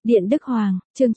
Điện Đức Hoàng, chương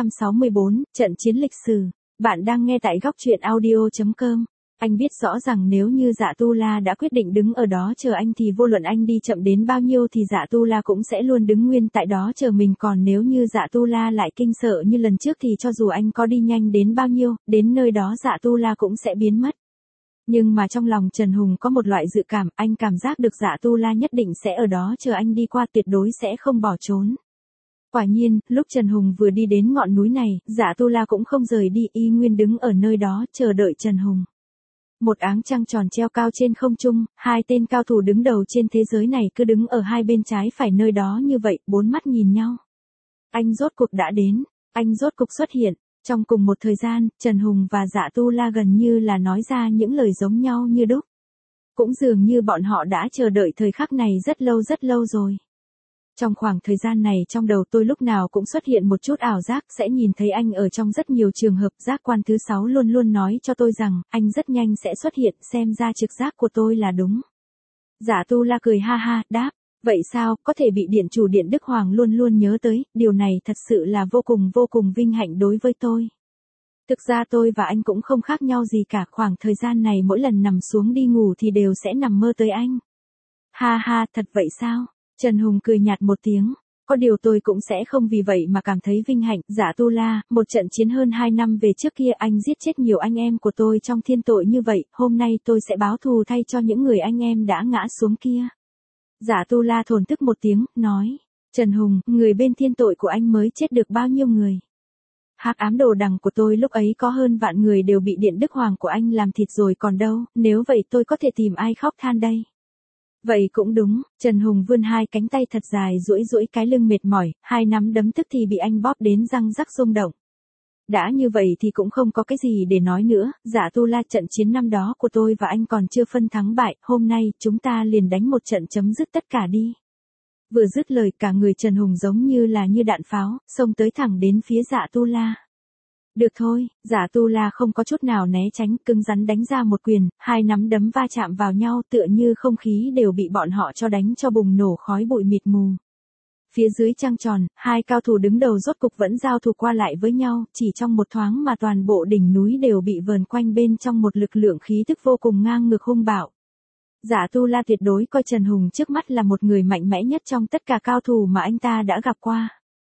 964, trận chiến lịch sử. Bạn đang nghe tại góc truyện audio.com. Anh biết rõ rằng nếu như Dạ Tu La đã quyết định đứng ở đó chờ anh thì vô luận anh đi chậm đến bao nhiêu thì Dạ Tu La cũng sẽ luôn đứng nguyên tại đó chờ mình, còn nếu như Dạ Tu La lại kinh sợ như lần trước thì cho dù anh có đi nhanh đến bao nhiêu, đến nơi đó Dạ Tu La cũng sẽ biến mất. Nhưng mà trong lòng Trần Hùng có một loại dự cảm, anh cảm giác được Dạ Tu La nhất định sẽ ở đó chờ anh đi qua, tuyệt đối sẽ không bỏ trốn. Quả nhiên, lúc Trần Hùng vừa đi đến ngọn núi này, Dạ Tu La cũng không rời đi, y nguyên đứng ở nơi đó chờ đợi Trần Hùng. Một áng trăng tròn treo cao trên không trung, hai tên cao thủ đứng đầu trên thế giới này cứ đứng ở hai bên trái phải nơi đó như vậy, bốn mắt nhìn nhau. Anh rốt cục đã đến, anh rốt cục xuất hiện. Trong cùng một thời gian, Trần Hùng và Dạ Tu La gần như là nói ra những lời giống nhau như đúc. Cũng dường như bọn họ đã chờ đợi thời khắc này rất lâu rồi. Trong khoảng thời gian này trong đầu tôi lúc nào cũng xuất hiện một chút ảo giác, sẽ nhìn thấy anh ở trong rất nhiều trường hợp. Giác quan thứ 6 luôn luôn nói cho tôi rằng, anh rất nhanh sẽ xuất hiện, xem ra trực giác của tôi là đúng. Dạ Tu La cười ha ha, đáp, vậy sao, có thể bị Điện chủ Điện Đức Hoàng luôn luôn nhớ tới, điều này thật sự là vô cùng vinh hạnh đối với tôi. Thực ra tôi và anh cũng không khác nhau gì cả, khoảng thời gian này mỗi lần nằm xuống đi ngủ thì đều sẽ nằm mơ tới anh. Ha ha, thật vậy sao? Trần Hùng cười nhạt một tiếng, có điều tôi cũng sẽ không vì vậy mà cảm thấy vinh hạnh. Dạ Tu La, một trận chiến hơn 2 năm về trước kia anh giết chết nhiều anh em của tôi trong thiên tội như vậy, hôm nay tôi sẽ báo thù thay cho những người anh em đã ngã xuống kia. Dạ Tu La thổn thức một tiếng, nói, Trần Hùng, người bên thiên tội của anh mới chết được bao nhiêu người? Hắc ám đồ đằng của tôi lúc ấy có hơn vạn người đều bị Điện Đức Hoàng của anh làm thịt rồi còn đâu, nếu vậy tôi có thể tìm ai khóc than đây? Vậy cũng đúng, Trần Hùng vươn hai cánh tay thật dài duỗi cái lưng mệt mỏi, hai nắm đấm tức thì bị anh bóp đến răng rắc rung động. Đã như vậy thì cũng không có cái gì để nói nữa, Dạ Tu La, trận chiến năm đó của tôi và anh còn chưa phân thắng bại, hôm nay chúng ta liền đánh một trận chấm dứt tất cả đi. Vừa dứt lời cả người Trần Hùng giống như là như đạn pháo, xông tới thẳng đến phía Dạ Tu La. Được thôi, Dạ Tu La không có chút nào né tránh, cứng rắn đánh ra một quyền, hai nắm đấm va chạm vào nhau tựa như không khí đều bị bọn họ cho đánh cho bùng nổ khói bụi mịt mù. Phía dưới trăng tròn, hai cao thủ đứng đầu rốt cục vẫn giao thủ qua lại với nhau, chỉ trong một thoáng mà toàn bộ đỉnh núi đều bị vờn quanh bên trong một lực lượng khí thức vô cùng ngang ngược hung bạo. Dạ Tu La tuyệt đối coi Trần Hùng trước mắt là một người mạnh mẽ nhất trong tất cả cao thủ mà anh ta đã gặp qua.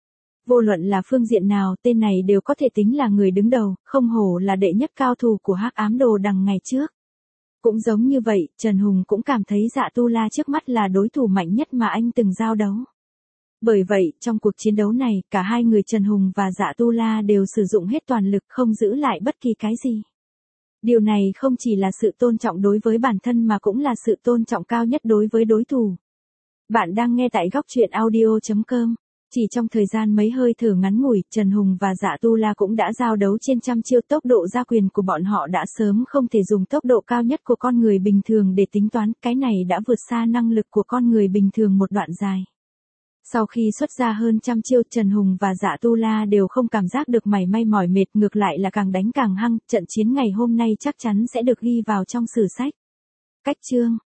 Vô luận là phương diện nào, tên này đều có thể tính là người đứng đầu, không hổ là đệ nhất cao thủ của Hắc ám đồ đằng ngày trước. Cũng giống như vậy, Trần Hùng cũng cảm thấy Dạ Tu La trước mắt là đối thủ mạnh nhất mà anh từng giao đấu. Bởi vậy, trong cuộc chiến đấu này, cả hai người Trần Hùng và Dạ Tu La đều sử dụng hết toàn lực, không giữ lại bất kỳ cái gì. Điều này không chỉ là sự tôn trọng đối với bản thân mà cũng là sự tôn trọng cao nhất đối với đối thủ. Bạn đang nghe tại góc truyện audio.com. Chỉ trong thời gian mấy hơi thở ngắn ngủi, Trần Hùng và Dạ Tu La cũng đã giao đấu trên trăm chiêu, tốc độ ra quyền của bọn họ đã sớm không thể dùng tốc độ cao nhất của con người bình thường để tính toán, cái này đã vượt xa năng lực của con người bình thường một đoạn dài. Sau khi xuất ra hơn trăm chiêu, Trần Hùng và Dạ Tu La đều không cảm giác được mảy may mỏi mệt, ngược lại là càng đánh càng hăng, trận chiến ngày hôm nay chắc chắn sẽ được ghi vào trong sử sách. Cách chương